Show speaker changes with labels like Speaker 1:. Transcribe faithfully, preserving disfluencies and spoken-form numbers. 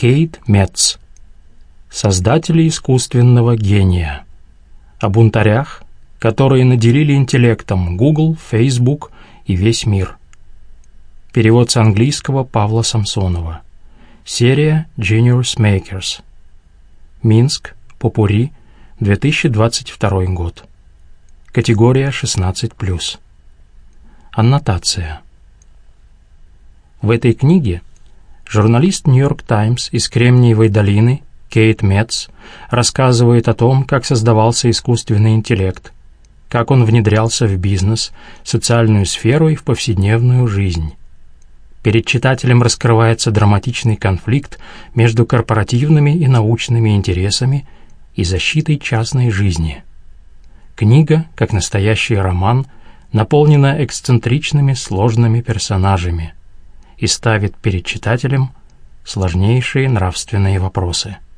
Speaker 1: Кейт Метц. Создатели искусственного гения. О бунтарях, которые наделили интеллектом Google, Facebook и весь мир. Перевод с английского Павла Самсонова. Серия Genius Makers. Минск, Попурри, две тысячи двадцать второй год. Категория шестнадцать плюс. Аннотация. В этой книге журналист «Нью-Йорк Таймс» из Кремниевой долины Кейт Метц рассказывает о том, как создавался искусственный интеллект, как он внедрялся в бизнес, социальную сферу и в повседневную жизнь. Перед читателем раскрывается драматичный конфликт между корпоративными и научными интересами и защитой частной жизни. Книга, как настоящий роман, наполнена эксцентричными сложными персонажами и ставит перед читателем сложнейшие нравственные вопросы.